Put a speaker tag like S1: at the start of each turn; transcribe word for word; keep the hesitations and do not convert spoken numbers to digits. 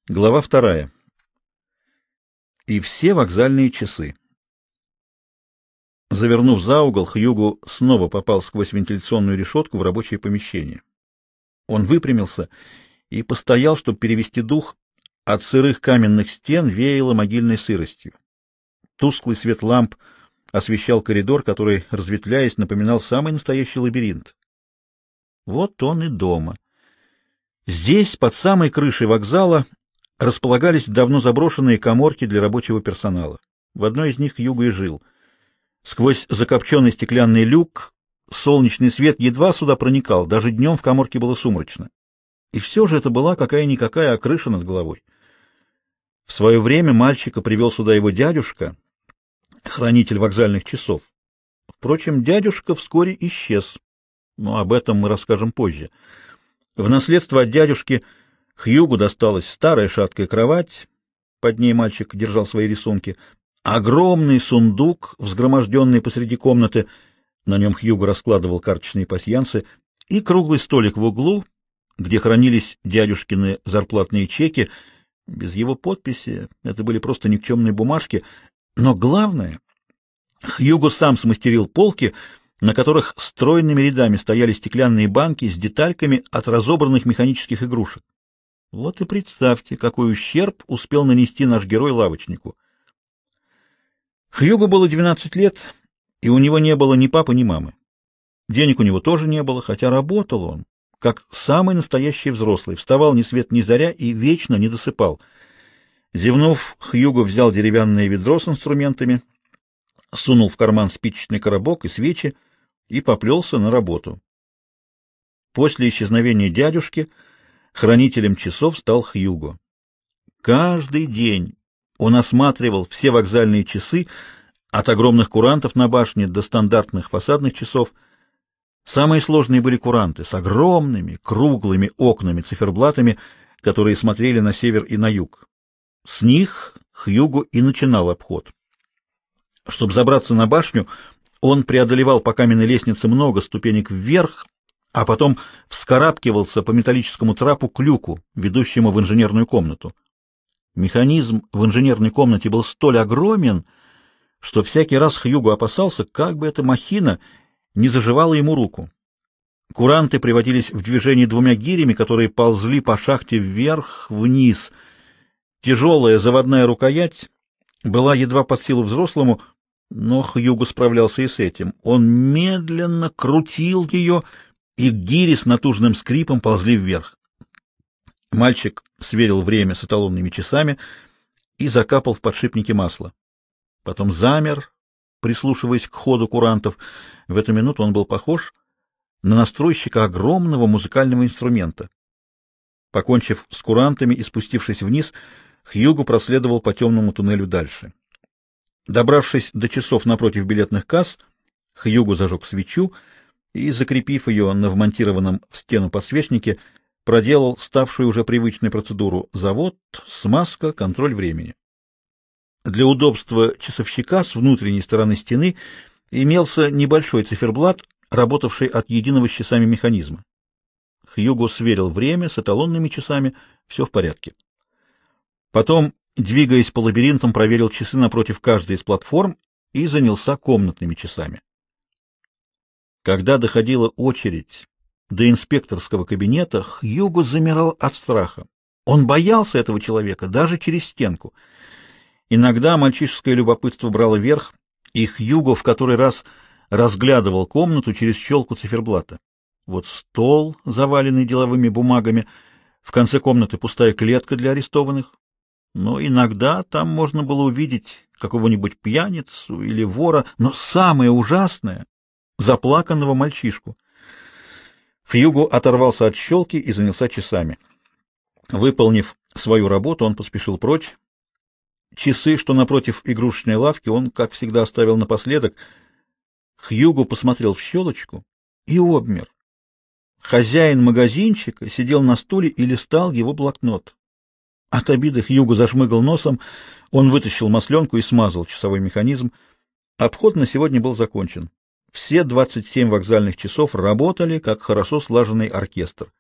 S1: Глава вторая. И все вокзальные часы. Завернув за угол, Хьюго снова попал сквозь вентиляционную решетку в рабочее помещение. Он выпрямился и постоял, чтобы перевести дух. От сырых каменных стен веяло могильной сыростью. Тусклый свет ламп освещал коридор, который, разветвляясь, напоминал самый настоящий лабиринт. Вот он и дома. Здесь, под самой крышей вокзала, располагались давно заброшенные каморки для рабочего персонала. В одной из них Хьюго и жил. Сквозь закопченный стеклянный люк солнечный свет едва сюда проникал, даже днем в каморке было сумрачно. И все же это была какая-никакая крыша над головой. В свое время мальчика привел сюда его дядюшка, хранитель вокзальных часов. Впрочем, дядюшка вскоре исчез, но об этом мы расскажем позже. В наследство от дядюшки Хьюго досталась старая шаткая кровать, под ней мальчик держал свои рисунки, огромный сундук, взгроможденный посреди комнаты, на нем Хьюго раскладывал карточные пасьянсы, и круглый столик в углу, где хранились дядюшкины зарплатные чеки. Без его подписи это были просто никчемные бумажки, но главное, Хьюго сам смастерил полки, на которых стройными рядами стояли стеклянные банки с детальками от разобранных механических игрушек. Вот и представьте, какой ущерб успел нанести наш герой лавочнику. Хьюго было двенадцать лет, и у него не было ни папы, ни мамы. Денег у него тоже не было, хотя работал он как самый настоящий взрослый, вставал ни свет ни заря и вечно не досыпал. Зевнув, Хьюго взял деревянное ведро с инструментами, сунул в карман спичечный коробок и свечи и поплелся на работу. После исчезновения дядюшки хранителем часов стал Хьюго. Каждый день он осматривал все вокзальные часы, от огромных курантов на башне до стандартных фасадных часов. Самые сложные были куранты с огромными круглыми окнами-циферблатами, которые смотрели на север и на юг. С них Хьюго и начинал обход. Чтобы забраться на башню, он преодолевал по каменной лестнице много ступенек вверх, а потом вскарабкивался по металлическому трапу к люку, ведущему в инженерную комнату. Механизм в инженерной комнате был столь огромен, что всякий раз Хьюго опасался, как бы эта махина не заживала ему руку. Куранты приводились в движение двумя гирями, которые ползли по шахте вверх-вниз. Тяжелая заводная рукоять была едва под силу взрослому, но Хьюго справлялся и с этим. Он медленно крутил ее, и гири с натужным скрипом ползли вверх. Мальчик сверил время с эталонными часами и закапал в подшипники масла. Потом замер, прислушиваясь к ходу курантов. В эту минуту он был похож на настройщика огромного музыкального инструмента. Покончив с курантами и спустившись вниз, Хьюго проследовал по темному туннелю дальше. Добравшись до часов напротив билетных касс, Хьюго зажег свечу и, закрепив ее на вмонтированном в стену подсвечнике, проделал ставшую уже привычной процедуру: завод, смазка, контроль времени. Для удобства часовщика с внутренней стороны стены имелся небольшой циферблат, работавший от единого с часами механизма. Хьюго сверил время с эталонными часами, все в порядке. Потом, двигаясь по лабиринтам, проверил часы напротив каждой из платформ и занялся комнатными часами. Когда доходила очередь до инспекторского кабинета, Хьюго замирал от страха. Он боялся этого человека даже через стенку. Иногда мальчишеское любопытство брало верх, и Хьюго в который раз разглядывал комнату через щелку циферблата. Вот стол, заваленный деловыми бумагами, в конце комнаты пустая клетка для арестованных, но иногда там можно было увидеть какого-нибудь пьяницу или вора, но самое ужасное — заплаканного мальчишку. Хьюго оторвался от щелки и занялся часами. Выполнив свою работу, он поспешил прочь. Часы, что напротив игрушечной лавки, он, как всегда, оставил напоследок. Хьюго посмотрел в щелочку и обмер. Хозяин магазинчика сидел на стуле и листал его блокнот. От обиды Хьюго зашмыгал носом, он вытащил масленку и смазал часовой механизм. Обход на сегодня был закончен. Все двадцать семь вокзальных часов работали, как хорошо слаженный оркестр.